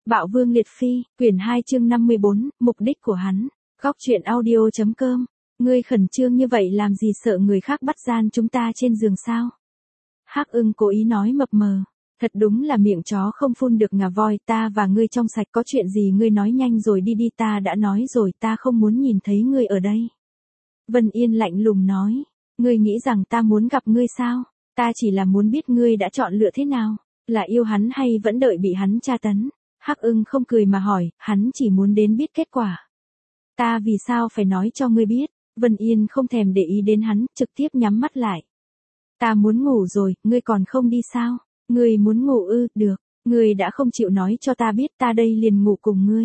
Bạo Vương Liệt Phi, quyển 2 chương 54, mục đích của hắn. Góc truyện audio.com. Ngươi khẩn trương như vậy làm gì, sợ người khác bắt gian chúng ta trên giường sao? Hắc Ưng cố ý nói mập mờ. Thật đúng là miệng chó không phun được ngà voi, ta và ngươi trong sạch, có chuyện gì ngươi nói nhanh rồi đi đi, ta đã nói rồi ta không muốn nhìn thấy ngươi ở đây. Vân Yên lạnh lùng nói, ngươi nghĩ rằng ta muốn gặp ngươi sao? Ta chỉ là muốn biết ngươi đã chọn lựa thế nào, là yêu hắn hay vẫn đợi bị hắn tra tấn? Hắc Ưng không cười mà hỏi, hắn chỉ muốn đến biết kết quả. Ta vì sao phải nói cho ngươi biết? Vân Yên không thèm để ý đến hắn, trực tiếp nhắm mắt lại. Ta muốn ngủ rồi, ngươi còn không đi sao? Ngươi muốn ngủ ư? Được, ngươi đã không chịu nói cho ta biết, ta đây liền ngủ cùng ngươi.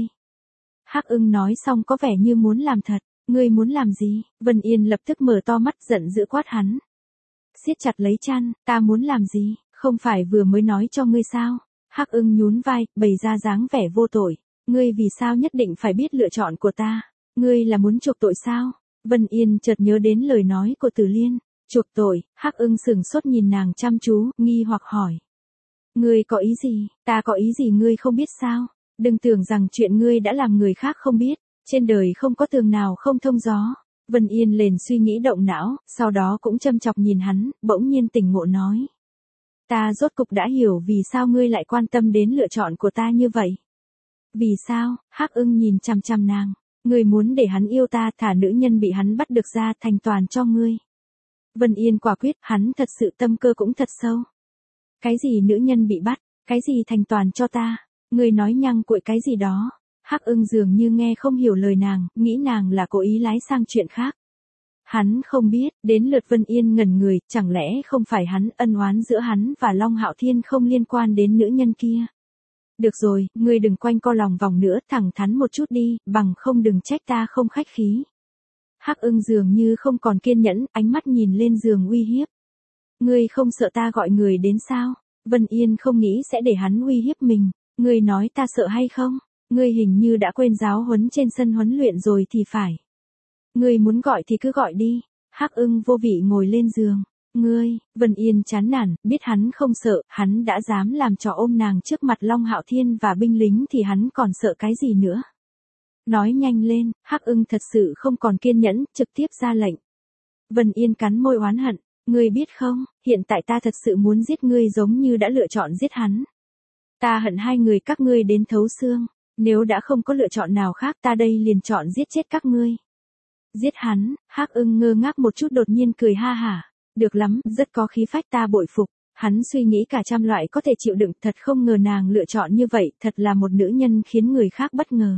Hắc Ưng nói xong có vẻ như muốn làm thật. Ngươi muốn làm gì? Vân Yên lập tức mở to mắt giận dữ quát hắn. Siết chặt lấy chăn, ta muốn làm gì? Không phải vừa mới nói cho ngươi sao? Hắc Ưng nhún vai, bày ra dáng vẻ vô tội. Ngươi vì sao nhất định phải biết lựa chọn của ta? Ngươi là muốn chuộc tội sao? Vân Yên chợt nhớ đến lời nói của Tử Liên. Chuộc tội? Hắc Ưng sững sốt nhìn nàng chăm chú, nghi hoặc hỏi. Ngươi có ý gì? Ta có ý gì ngươi không biết sao? Đừng tưởng rằng chuyện ngươi đã làm người khác không biết. Trên đời không có tường nào không thông gió. Vân Yên liền suy nghĩ động não, sau đó cũng châm chọc nhìn hắn, bỗng nhiên tỉnh ngộ nói. Ta rốt cục đã hiểu vì sao ngươi lại quan tâm đến lựa chọn của ta như vậy. Vì sao? Hắc Ưng nhìn chằm chằm nàng. Ngươi muốn để hắn yêu ta, thả nữ nhân bị hắn bắt được ra thành toàn cho ngươi. Vân Yên quả quyết, hắn thật sự tâm cơ cũng thật sâu. Cái gì nữ nhân bị bắt, cái gì thành toàn cho ta, ngươi nói nhăng cuội cái gì đó. Hắc Ưng dường như nghe không hiểu lời nàng, nghĩ nàng là cố ý lái sang chuyện khác. Hắn không biết, đến lượt Vân Yên ngẩn người, chẳng lẽ không phải hắn, ân oán giữa hắn và Long Hạo Thiên không liên quan đến nữ nhân kia. Được rồi, ngươi đừng quanh co lòng vòng nữa, thẳng thắn một chút đi, bằng không đừng trách ta không khách khí. Hắc Ưng dường như không còn kiên nhẫn, ánh mắt nhìn lên giường uy hiếp. Ngươi không sợ ta gọi người đến sao? Vân Yên không nghĩ sẽ để hắn uy hiếp mình. Ngươi nói ta sợ hay không? Ngươi hình như đã quên giáo huấn trên sân huấn luyện rồi thì phải. Ngươi muốn gọi thì cứ gọi đi. Hắc Ưng vô vị ngồi lên giường. Ngươi, Vân Yên chán nản, biết hắn không sợ, hắn đã dám làm trò ôm nàng trước mặt Long Hạo Thiên và binh lính thì hắn còn sợ cái gì nữa. Nói nhanh lên, Hắc Ưng thật sự không còn kiên nhẫn, trực tiếp ra lệnh. Vân Yên cắn môi oán hận, ngươi biết không, hiện tại ta thật sự muốn giết ngươi giống như đã lựa chọn giết hắn. Ta hận hai người các ngươi đến thấu xương. Nếu đã không có lựa chọn nào khác ta đây liền chọn giết chết các ngươi. Giết hắn? Hắc Ưng ngơ ngác một chút đột nhiên cười ha hả. Được lắm, rất có khí phách, ta bội phục. Hắn suy nghĩ cả trăm loại có thể chịu đựng, thật không ngờ nàng lựa chọn như vậy, thật là một nữ nhân khiến người khác bất ngờ.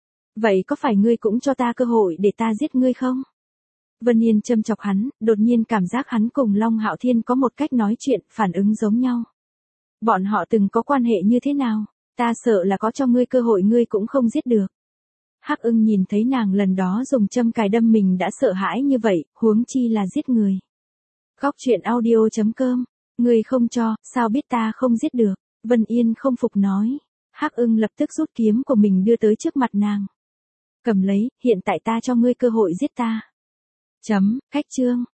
Vậy có phải ngươi cũng cho ta cơ hội để ta giết ngươi không? Vân Yên châm chọc hắn, đột nhiên cảm giác hắn cùng Long Hạo Thiên có một cách nói chuyện, phản ứng giống nhau. Bọn họ từng có quan hệ như thế nào? Ta sợ là có cho ngươi cơ hội ngươi cũng không giết được. Hắc Ưng nhìn thấy nàng lần đó dùng châm cài đâm mình đã sợ hãi như vậy, huống chi là giết người. Góc truyện audio.com. Ngươi không cho, sao biết ta không giết được? Vân Yên không phục nói. Hắc Ưng lập tức rút kiếm của mình đưa tới trước mặt nàng. Cầm lấy, hiện tại ta cho ngươi cơ hội giết ta. Khách chương.